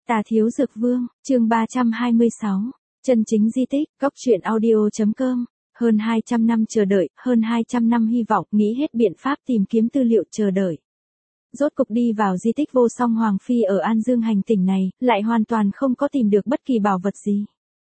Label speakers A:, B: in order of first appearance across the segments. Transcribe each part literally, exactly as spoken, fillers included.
A: Tà Thiếu Dược Vương, chương ba trăm hai mươi sáu. Chân chính di tích, cốc truyện audio chấm com. Hơn hai trăm năm chờ đợi, hơn hai trăm năm hy vọng, nghĩ hết biện pháp tìm kiếm tư liệu chờ đợi. Rốt cục đi vào di tích Vô Song Hoàng Phi ở An Dương hành tỉnh này, lại hoàn toàn không có tìm được bất kỳ bảo vật gì.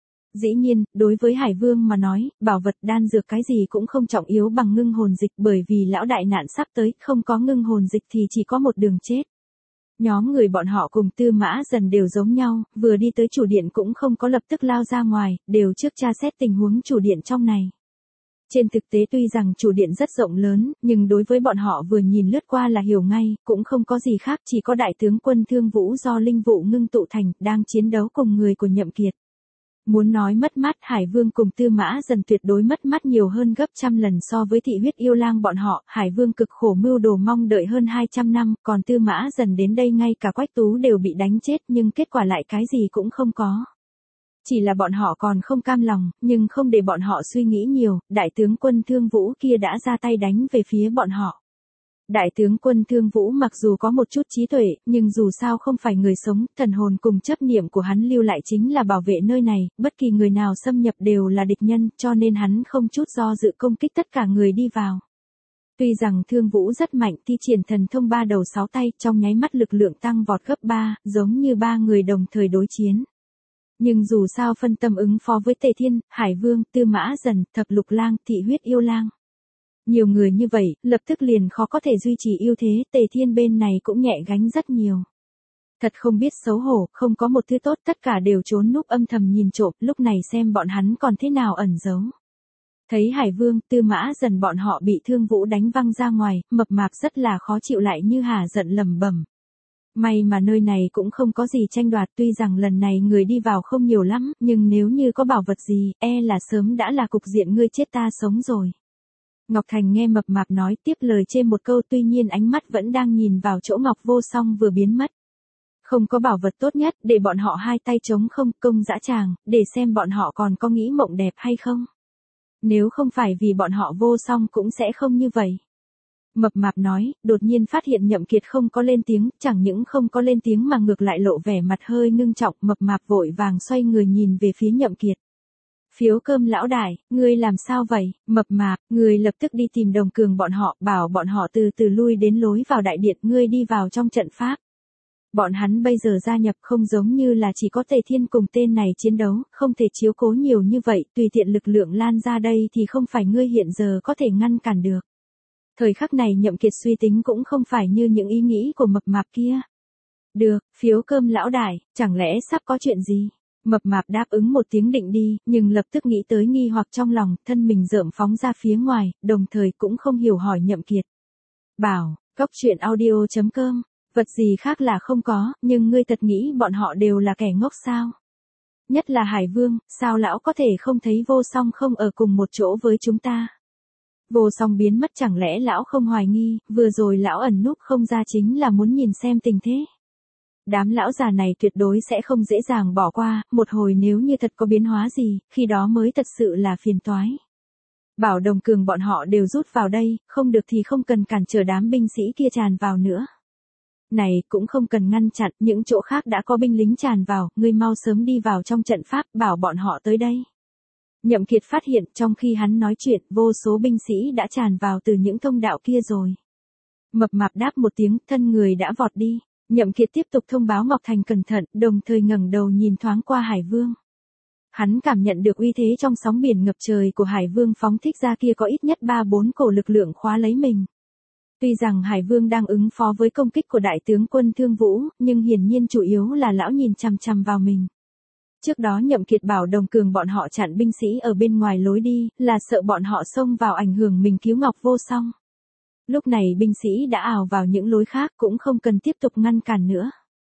A: Dĩ nhiên, đối với Hải Vương mà nói, bảo vật đan dược cái gì cũng không trọng yếu bằng ngưng hồn dịch, bởi vì lão đại nạn sắp tới, không có ngưng hồn dịch thì chỉ có một đường chết. Nhóm người bọn họ cùng Tư Mã Dần đều giống nhau, vừa đi tới chủ điện cũng không có lập tức lao ra ngoài, đều trước tra xét tình huống chủ điện trong này. Trên thực tế tuy rằng chủ điện rất rộng lớn, nhưng đối với bọn họ vừa nhìn lướt qua là hiểu ngay, cũng không có gì khác, chỉ có đại tướng quân Thương Vũ do linh vụ ngưng tụ thành, đang chiến đấu cùng người của Nhậm Kiệt. Muốn nói mất mát, Hải Vương cùng Tư Mã Dần tuyệt đối mất mát nhiều hơn gấp trăm lần so với thị huyết yêu lang bọn họ. Hải Vương cực khổ mưu đồ mong đợi hơn hai trăm năm, còn Tư Mã Dần đến đây ngay cả Quách Tú đều bị đánh chết, nhưng kết quả lại cái gì cũng không có. Chỉ là bọn họ còn không cam lòng, nhưng không để bọn họ suy nghĩ nhiều, đại tướng quân Thương Vũ kia đã ra tay đánh về phía bọn họ. Đại tướng quân Thương Vũ mặc dù có một chút trí tuệ, nhưng dù sao không phải người sống, thần hồn cùng chấp niệm của hắn lưu lại chính là bảo vệ nơi này, bất kỳ người nào xâm nhập đều là địch nhân, cho nên hắn không chút do dự công kích tất cả người đi vào. Tuy rằng Thương Vũ rất mạnh, thi triển thần thông ba đầu sáu tay, trong nháy mắt lực lượng tăng vọt gấp ba, giống như ba người đồng thời đối chiến. Nhưng dù sao phân tâm ứng phó với Tề Thiên, Hải Vương, Tư Mã Dần, Thập Lục Lang, Thị huyết yêu lang. Nhiều người như vậy, lập tức liền khó có thể duy trì ưu thế, Tề Thiên bên này cũng nhẹ gánh rất nhiều. Thật không biết xấu hổ, không có một thứ tốt, tất cả đều trốn núp âm thầm nhìn trộm, lúc này xem bọn hắn còn thế nào ẩn giấu. Thấy Hải Vương, Tư Mã Dần bọn họ bị Thương Vũ đánh văng ra ngoài, mập mạp rất là khó chịu lại như hả giận lẩm bẩm. May mà nơi này cũng không có gì tranh đoạt, tuy rằng lần này người đi vào không nhiều lắm, nhưng nếu như có bảo vật gì, e là sớm đã là cục diện ngươi chết ta sống rồi. Ngọc Thành nghe mập mạp nói tiếp lời trên một câu, tuy nhiên ánh mắt vẫn đang nhìn vào chỗ Ngọc Vô Song vừa biến mất. Không có bảo vật tốt nhất, để bọn họ hai tay trống không, công dã tràng, để xem bọn họ còn có nghĩ mộng đẹp hay không. Nếu không phải vì bọn họ Vô Song cũng sẽ không như vậy. Mập mạp nói, đột nhiên phát hiện Nhậm Kiệt không có lên tiếng, chẳng những không có lên tiếng mà ngược lại lộ vẻ mặt hơi ngưng trọng, mập mạp vội vàng xoay người nhìn về phía Nhậm Kiệt. Phiếu cơm lão đại, ngươi làm sao vậy? Mập mạp, ngươi lập tức đi tìm Đồng Cường bọn họ, bảo bọn họ từ từ lui đến lối vào đại điện, ngươi đi vào trong trận pháp. Bọn hắn bây giờ gia nhập không giống như là chỉ có Tề Thiên cùng tên này chiến đấu, không thể chiếu cố nhiều như vậy, tùy tiện lực lượng lan ra đây thì không phải ngươi hiện giờ có thể ngăn cản được. Thời khắc này Nhậm Kiệt suy tính cũng không phải như những ý nghĩ của mập mạp kia. Được, phiếu cơm lão đại, chẳng lẽ sắp có chuyện gì? Mập mạp đáp ứng một tiếng định đi, nhưng lập tức nghĩ tới nghi hoặc trong lòng, thân mình rợm phóng ra phía ngoài, đồng thời cũng không hiểu hỏi Nhậm Kiệt. Bảo, cốc truyện audio chấm com, vật gì khác là không có, nhưng ngươi thật nghĩ bọn họ đều là kẻ ngốc sao? Nhất là Hải Vương, sao lão có thể không thấy Vô Song không ở cùng một chỗ với chúng ta? Vô Song biến mất chẳng lẽ lão không hoài nghi, vừa rồi lão ẩn núp không ra chính là muốn nhìn xem tình thế. Đám lão già này tuyệt đối sẽ không dễ dàng bỏ qua, một hồi nếu như thật có biến hóa gì, khi đó mới thật sự là phiền toái. Bảo Đồng Cường bọn họ đều rút vào đây, không được thì không cần cản trở đám binh sĩ kia tràn vào nữa. Này, cũng không cần ngăn chặn, những chỗ khác đã có binh lính tràn vào, ngươi mau sớm đi vào trong trận pháp, bảo bọn họ tới đây. Nhậm Kiệt phát hiện trong khi hắn nói chuyện, vô số binh sĩ đã tràn vào từ những thông đạo kia rồi. Mập mạp đáp một tiếng, thân người đã vọt đi. Nhậm Kiệt tiếp tục thông báo Ngọc Thành cẩn thận, đồng thời ngẩng đầu nhìn thoáng qua Hải Vương. Hắn cảm nhận được uy thế trong sóng biển ngập trời của Hải Vương phóng thích ra kia có ít nhất ba bốn cổ lực lượng khóa lấy mình. Tuy rằng Hải Vương đang ứng phó với công kích của đại tướng quân Thương Vũ, nhưng hiển nhiên chủ yếu là lão nhìn chằm chằm vào mình. Trước đó Nhậm Kiệt bảo Đồng Cường bọn họ chặn binh sĩ ở bên ngoài lối đi, là sợ bọn họ xông vào ảnh hưởng mình cứu Ngọc Vô Song. Lúc này binh sĩ đã ào vào những lối khác cũng không cần tiếp tục ngăn cản nữa.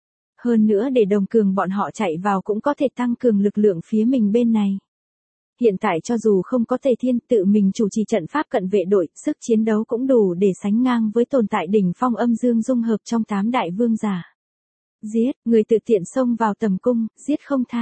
A: Hơn nữa để Đồng Cường bọn họ chạy vào cũng có thể tăng cường lực lượng phía mình bên này. Hiện tại cho dù không có Tề Thiên tự mình chủ trì trận pháp cận vệ đội, sức chiến đấu cũng đủ để sánh ngang với tồn tại đỉnh phong âm dương dung hợp trong tám đại vương giả. Giết, người tự tiện xông vào tầm cung, giết không tha.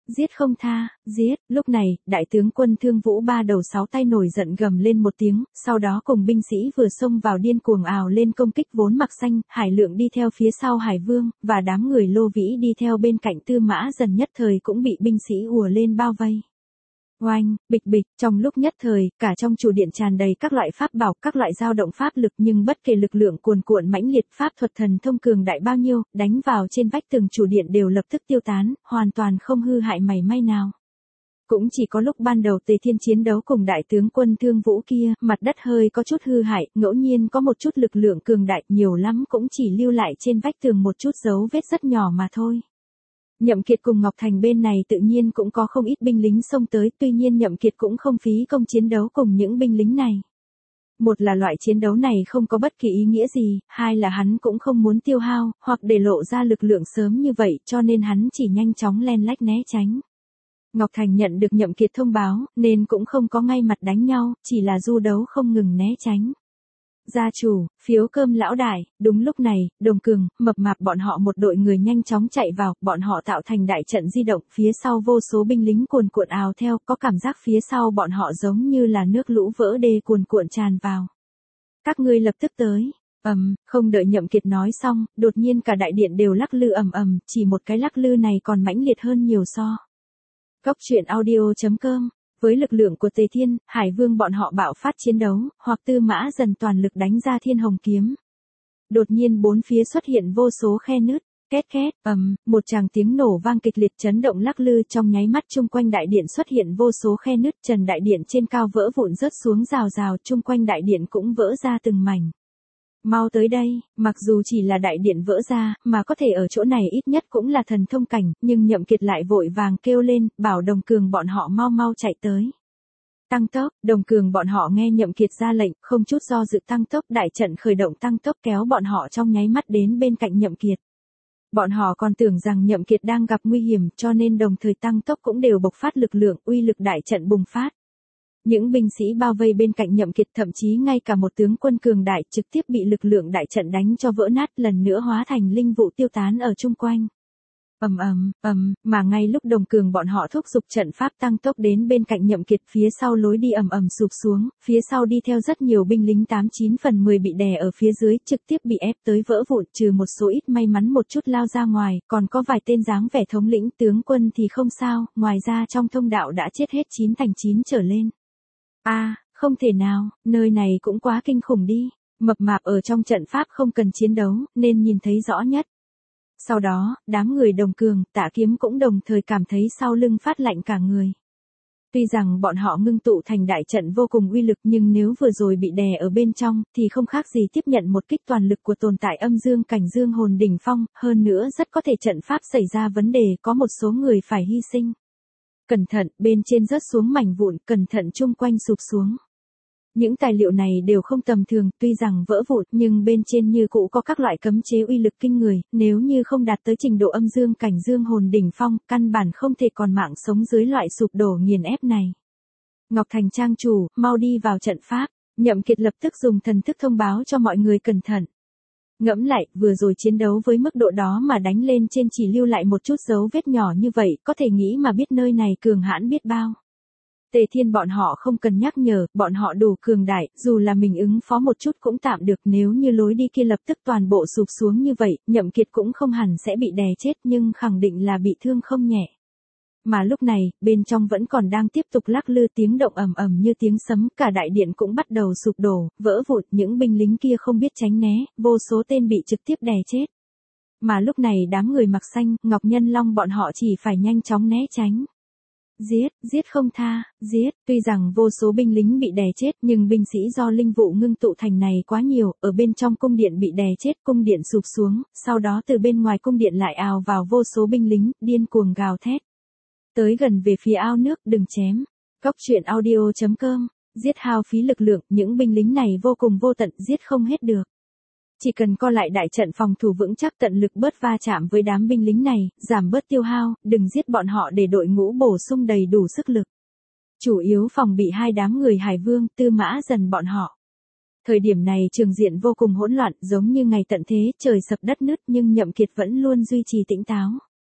A: giết không tha, giết. Lúc này, đại tướng quân Thương Vũ ba đầu sáu tay nổi giận gầm lên một tiếng, sau đó cùng binh sĩ vừa xông vào điên cuồng ào lên công kích vốn mặc xanh, Hải Lượng đi theo phía sau Hải Vương, và đám người Lô Vĩ đi theo bên cạnh Tư Mã Dần nhất thời cũng bị binh sĩ ùa lên bao vây. Oanh, bịch bịch, trong lúc nhất thời, cả trong chủ điện tràn đầy các loại pháp bảo, các loại dao động pháp lực, nhưng bất kể lực lượng cuồn cuộn mãnh liệt, pháp thuật thần thông cường đại bao nhiêu, đánh vào trên vách tường chủ điện đều lập tức tiêu tán, hoàn toàn không hư hại mảy may nào. Cũng chỉ có lúc ban đầu Tề Thiên chiến đấu cùng đại tướng quân Thương Vũ kia, mặt đất hơi có chút hư hại, ngẫu nhiên có một chút lực lượng cường đại, nhiều lắm cũng chỉ lưu lại trên vách tường một chút dấu vết rất nhỏ mà thôi. Nhậm Kiệt cùng Ngọc Thành bên này tự nhiên cũng có không ít binh lính xông tới, tuy nhiên Nhậm Kiệt cũng không phí công chiến đấu cùng những binh lính này. Một là loại chiến đấu này không có bất kỳ ý nghĩa gì, hai là hắn cũng không muốn tiêu hao, hoặc để lộ ra lực lượng sớm như vậy, cho nên hắn chỉ nhanh chóng len lách né tránh. Ngọc Thành nhận được Nhậm Kiệt thông báo, nên cũng không có ngay mặt đánh nhau, chỉ là du đấu không ngừng né tránh. Gia chủ, phiếu cơm lão đại. Đúng lúc này, Đồng Cường, Mập Mạp bọn họ một đội người nhanh chóng chạy vào, bọn họ tạo thành đại trận di động, phía sau vô số binh lính cuồn cuộn ào theo, có cảm giác phía sau bọn họ giống như là nước lũ vỡ đê cuồn cuộn tràn vào. Các ngươi lập tức tới. Ầm, um, không đợi Nhậm Kiệt nói xong, đột nhiên cả đại điện đều lắc lư ầm ầm, chỉ một cái lắc lư này còn mãnh liệt hơn nhiều so. Góc truyện audio chấm com. Với lực lượng của Tề Thiên, Hải Vương bọn họ bạo phát chiến đấu, hoặc Tư Mã Dần toàn lực đánh ra Thiên Hồng kiếm. Đột nhiên bốn phía xuất hiện vô số khe nứt, két két, ầm, một tràng tiếng nổ vang kịch liệt chấn động lắc lư, trong nháy mắt chung quanh đại điện xuất hiện vô số khe nứt, trần đại điện trên cao vỡ vụn rớt xuống rào rào, chung quanh đại điện cũng vỡ ra từng mảnh. Mau tới đây, mặc dù chỉ là đại điện vỡ ra, mà có thể ở chỗ này ít nhất cũng là thần thông cảnh, nhưng Nhậm Kiệt lại vội vàng kêu lên, bảo Đồng Cường bọn họ mau mau chạy tới. Tăng tốc, Đồng Cường bọn họ nghe Nhậm Kiệt ra lệnh, không chút do dự tăng tốc, đại trận khởi động tăng tốc kéo bọn họ trong nháy mắt đến bên cạnh Nhậm Kiệt. Bọn họ còn tưởng rằng Nhậm Kiệt đang gặp nguy hiểm, cho nên đồng thời tăng tốc cũng đều bộc phát lực lượng, uy lực đại trận bùng phát. Những binh sĩ bao vây bên cạnh Nhậm Kiệt, thậm chí ngay cả một tướng quân cường đại trực tiếp bị lực lượng đại trận đánh cho vỡ nát, lần nữa hóa thành linh vụ tiêu tán ở chung quanh. Ầm ầm, ầm, mà ngay lúc Đồng Cường bọn họ thúc giục trận pháp tăng tốc đến bên cạnh Nhậm Kiệt, phía sau lối đi ầm ầm sụp xuống, phía sau đi theo rất nhiều binh lính tám chín phần mười bị đè ở phía dưới, trực tiếp bị ép tới vỡ vụn, trừ một số ít may mắn một chút lao ra ngoài, còn có vài tên dáng vẻ thống lĩnh tướng quân thì không sao, ngoài ra trong thông đạo đã chết hết chín thành chín trở lên. A, à, không thể nào, nơi này cũng quá kinh khủng đi. Mập Mạp ở trong trận pháp không cần chiến đấu, nên nhìn thấy rõ nhất. Sau đó, đám người Đồng Cường, Tạ Kiếm cũng đồng thời cảm thấy sau lưng phát lạnh cả người. Tuy rằng bọn họ ngưng tụ thành đại trận vô cùng uy lực, nhưng nếu vừa rồi bị đè ở bên trong, thì không khác gì tiếp nhận một kích toàn lực của tồn tại âm dương cảnh dương hồn đỉnh phong, hơn nữa rất có thể trận pháp xảy ra vấn đề, có một số người phải hy sinh. Cẩn thận, bên trên rớt xuống mảnh vụn, cẩn thận chung quanh sụp xuống. Những tài liệu này đều không tầm thường, tuy rằng vỡ vụn, nhưng bên trên như cũ có các loại cấm chế uy lực kinh người, nếu như không đạt tới trình độ âm dương cảnh dương hồn đỉnh phong, căn bản không thể còn mạng sống dưới loại sụp đổ nghiền ép này. Ngọc Thành trang chủ, mau đi vào trận pháp. Nhậm Kiệt lập tức dùng thần thức thông báo cho mọi người cẩn thận. Ngẫm lại, vừa rồi chiến đấu với mức độ đó mà đánh lên trên chỉ lưu lại một chút dấu vết nhỏ như vậy, có thể nghĩ mà biết nơi này cường hãn biết bao. Tề Thiên bọn họ không cần nhắc nhở, bọn họ đủ cường đại, dù là mình ứng phó một chút cũng tạm được, nếu như lối đi kia lập tức toàn bộ sụp xuống như vậy, Nhậm Kiệt cũng không hẳn sẽ bị đè chết, nhưng khẳng định là bị thương không nhẹ. Mà lúc này, bên trong vẫn còn đang tiếp tục lắc lư, tiếng động ầm ầm như tiếng sấm, cả đại điện cũng bắt đầu sụp đổ, vỡ vụn, những binh lính kia không biết tránh né, vô số tên bị trực tiếp đè chết. Mà lúc này đám người mặc xanh, Ngọc Nhân Long bọn họ chỉ phải nhanh chóng né tránh. Giết, giết không tha, giết, tuy rằng vô số binh lính bị đè chết, nhưng binh sĩ do linh vụ ngưng tụ thành này quá nhiều, ở bên trong cung điện bị đè chết, cung điện sụp xuống, sau đó từ bên ngoài cung điện lại ào vào vô số binh lính, điên cuồng gào thét. Tới gần về phía ao nước, đừng chém. Góc truyện audio chấm com, giết hao phí lực lượng, những binh lính này vô cùng vô tận, giết không hết được. Chỉ cần co lại đại trận phòng thủ vững chắc, tận lực bớt va chạm với đám binh lính này, giảm bớt tiêu hao, đừng giết bọn họ để đội ngũ bổ sung đầy đủ sức lực. Chủ yếu phòng bị hai đám người Hải Vương, Tư Mã Dần bọn họ. Thời điểm này trường diện vô cùng hỗn loạn, giống như ngày tận thế, trời sập đất nứt, nhưng Nhậm Kiệt vẫn luôn duy trì tỉnh táo.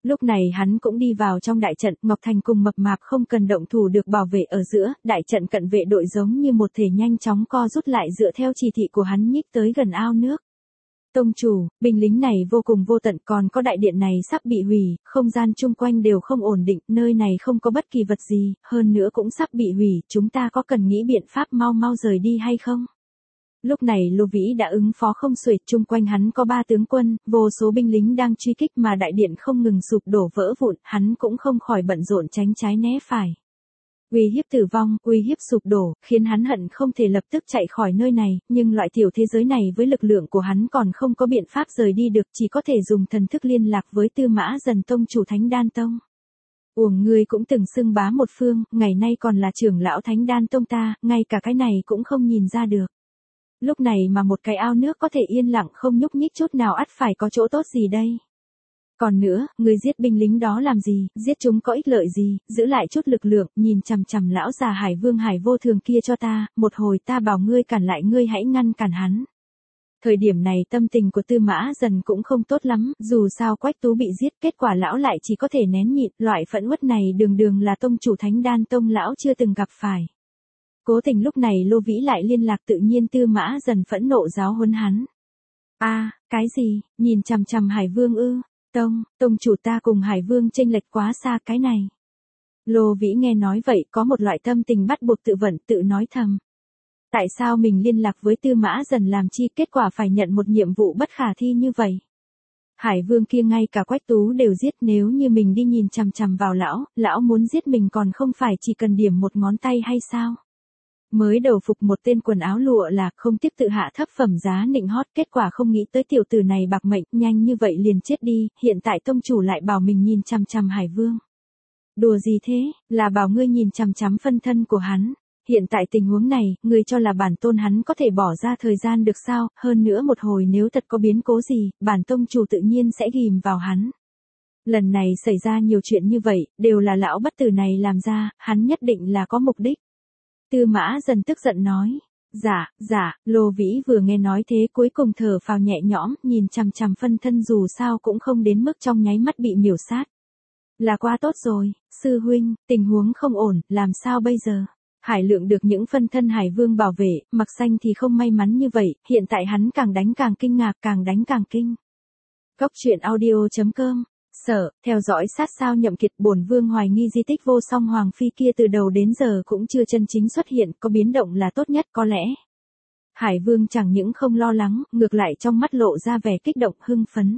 A: Lúc này hắn cũng đi vào trong đại trận, Ngọc Thành cùng Mập Mạp không cần động thủ được bảo vệ ở giữa, đại trận cận vệ đội giống như một thể nhanh chóng co rút lại dựa theo chỉ thị của hắn nhích tới gần ao nước. Tông chủ, binh lính này vô cùng vô tận, còn có đại điện này sắp bị hủy, không gian chung quanh đều không ổn định, nơi này không có bất kỳ vật gì, hơn nữa cũng sắp bị hủy, chúng ta có cần nghĩ biện pháp mau mau rời đi hay không? Lúc này Lô Vĩ đã ứng phó không xuể, chung quanh hắn có ba tướng quân, vô số binh lính đang truy kích mà đại điện không ngừng sụp đổ vỡ vụn, hắn cũng không khỏi bận rộn tránh trái né phải. Uy hiếp tử vong, uy hiếp sụp đổ, khiến hắn hận không thể lập tức chạy khỏi nơi này, nhưng loại tiểu thế giới này với lực lượng của hắn còn không có biện pháp rời đi được, chỉ có thể dùng thần thức liên lạc với Tư Mã Dần tông chủ Thánh Đan Tông. Uổng ngươi cũng từng xưng bá một phương, ngày nay còn là trưởng lão Thánh Đan Tông ta, ngay cả cái này cũng không nhìn ra được. Lúc này mà một cái ao nước có thể yên lặng không nhúc nhích chút nào ắt phải có chỗ tốt gì đây? Còn nữa, ngươi giết binh lính đó làm gì, giết chúng có ích lợi gì, giữ lại chút lực lượng, nhìn chằm chằm lão già Hải Vương Hải Vô Thường kia cho ta, một hồi ta bảo ngươi cản lại ngươi hãy ngăn cản hắn. Thời điểm này tâm tình của Tư Mã Dần cũng không tốt lắm, dù sao Quách Tú bị giết, kết quả lão lại chỉ có thể nén nhịn, loại phẫn uất này đường đường là tông chủ Thánh Đan Tông lão chưa từng gặp phải. Cố tình lúc này Lô Vĩ lại liên lạc, tự nhiên Tư Mã Dần phẫn nộ giáo huấn hắn. A, à, cái gì, nhìn chằm chằm Hải Vương ư? Tông, tông chủ ta cùng Hải Vương chênh lệch quá xa cái này. Lô Vĩ nghe nói vậy có một loại tâm tình bắt buộc tự vận tự nói thầm. Tại sao mình liên lạc với Tư Mã Dần làm chi, kết quả phải nhận một nhiệm vụ bất khả thi như vậy? Hải Vương kia ngay cả Quách Tú đều giết, nếu như mình đi nhìn chằm chằm vào lão, lão muốn giết mình còn không phải chỉ cần điểm một ngón tay hay sao? Mới đầu phục một tên quần áo lụa là không tiếc tự hạ thấp phẩm giá nịnh hót, kết quả không nghĩ tới tiểu tử này bạc mệnh, nhanh như vậy liền chết đi, hiện tại tông chủ lại bảo mình nhìn chằm chằm Hải Vương. Đùa gì thế, là bảo ngươi nhìn chằm chằm phân thân của hắn. Hiện tại tình huống này, ngươi cho là bản tôn hắn có thể bỏ ra thời gian được sao, hơn nữa một hồi nếu thật có biến cố gì, bản tông chủ tự nhiên sẽ ghim vào hắn. Lần này xảy ra nhiều chuyện như vậy, đều là lão bất tử này làm ra, hắn nhất định là có mục đích. Tư Mã Dần tức giận nói, dạ, dạ, Lô Vĩ vừa nghe nói thế cuối cùng thở phào nhẹ nhõm, nhìn chằm chằm phân thân dù sao cũng không đến mức trong nháy mắt bị miểu sát. Là quá tốt rồi, sư huynh, tình huống không ổn, làm sao bây giờ? Hải Lượng được những phân thân Hải Vương bảo vệ, Mặc Xanh thì không may mắn như vậy, hiện tại hắn càng đánh càng kinh ngạc, càng đánh càng kinh. Góc truyện audio chấm com. Sở, theo dõi sát sao Nhậm Kiệt, bổn vương hoài nghi di tích vô song hoàng phi kia từ đầu đến giờ cũng chưa chân chính xuất hiện, có biến động là tốt nhất có lẽ. Hải Vương chẳng những không lo lắng, ngược lại trong mắt lộ ra vẻ kích động hưng phấn.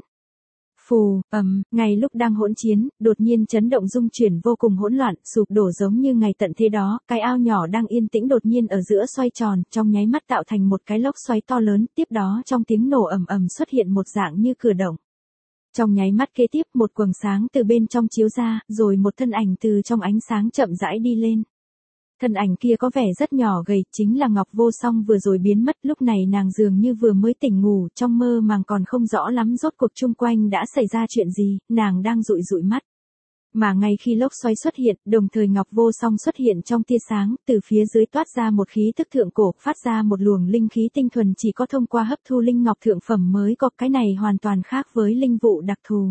A: Phù, ầm, ngay lúc đang hỗn chiến, đột nhiên chấn động rung chuyển vô cùng hỗn loạn, sụp đổ giống như ngày tận thế đó, cái ao nhỏ đang yên tĩnh đột nhiên ở giữa xoay tròn, trong nháy mắt tạo thành một cái lốc xoáy to lớn, tiếp đó trong tiếng nổ ầm ầm xuất hiện một dạng như cửa động. Trong nháy mắt kế tiếp một quầng sáng từ bên trong chiếu ra, rồi một thân ảnh từ trong ánh sáng chậm rãi đi lên. Thân ảnh kia có vẻ rất nhỏ gầy, chính là Ngọc Vô Song vừa rồi biến mất, lúc này nàng dường như vừa mới tỉnh ngủ, trong mơ màng còn không rõ lắm rốt cuộc chung quanh đã xảy ra chuyện gì, nàng đang dụi dụi mắt. Mà ngay khi lốc xoáy xuất hiện, đồng thời Ngọc Vô Song xuất hiện trong tia sáng, từ phía dưới toát ra một khí tức thượng cổ, phát ra một luồng linh khí tinh thuần chỉ có thông qua hấp thu linh ngọc thượng phẩm mới có, cái này hoàn toàn khác với linh vụ đặc thù.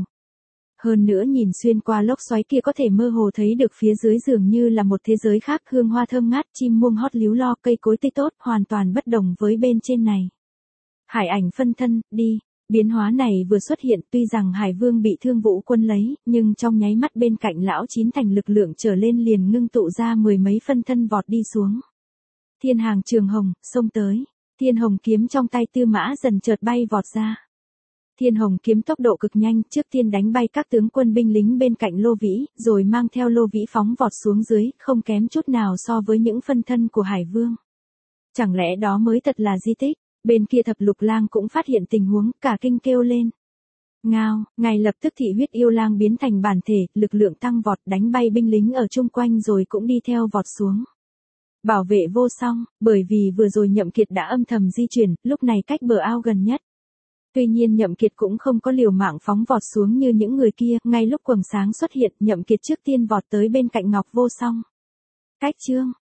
A: Hơn nữa nhìn xuyên qua lốc xoáy kia có thể mơ hồ thấy được phía dưới dường như là một thế giới khác, hương hoa thơm ngát, chim muông hót líu lo, cây cối tươi tốt, hoàn toàn bất đồng với bên trên này. Hải ảnh phân thân, đi. Biến hóa này vừa xuất hiện, tuy rằng Hải Vương bị Thương Vũ Quân lấy, nhưng trong nháy mắt bên cạnh lão chín thành lực lượng trở lên liền ngưng tụ ra mười mấy phân thân vọt đi xuống. Thiên Hàng Trường Hồng, xông tới. Thiên Hồng kiếm trong tay Tư Mã Dần chợt bay vọt ra. Thiên Hồng kiếm tốc độ cực nhanh, trước tiên đánh bay các tướng quân binh lính bên cạnh Lô Vĩ, rồi mang theo Lô Vĩ phóng vọt xuống dưới, không kém chút nào so với những phân thân của Hải Vương. Chẳng lẽ đó mới thật là di tích? Bên kia Thập Lục Lang cũng phát hiện tình huống, cả kinh kêu lên. Ngao, ngay lập tức Thị Huyết Yêu Lang biến thành bản thể, lực lượng tăng vọt, đánh bay binh lính ở chung quanh rồi cũng đi theo vọt xuống. Bảo vệ vô song, bởi vì vừa rồi Nhậm Kiệt đã âm thầm di chuyển, lúc này cách bờ ao gần nhất. Tuy nhiên Nhậm Kiệt cũng không có liều mạng phóng vọt xuống như những người kia, ngay lúc quầng sáng xuất hiện, Nhậm Kiệt trước tiên vọt tới bên cạnh Ngọc Vô Song. Cách chương,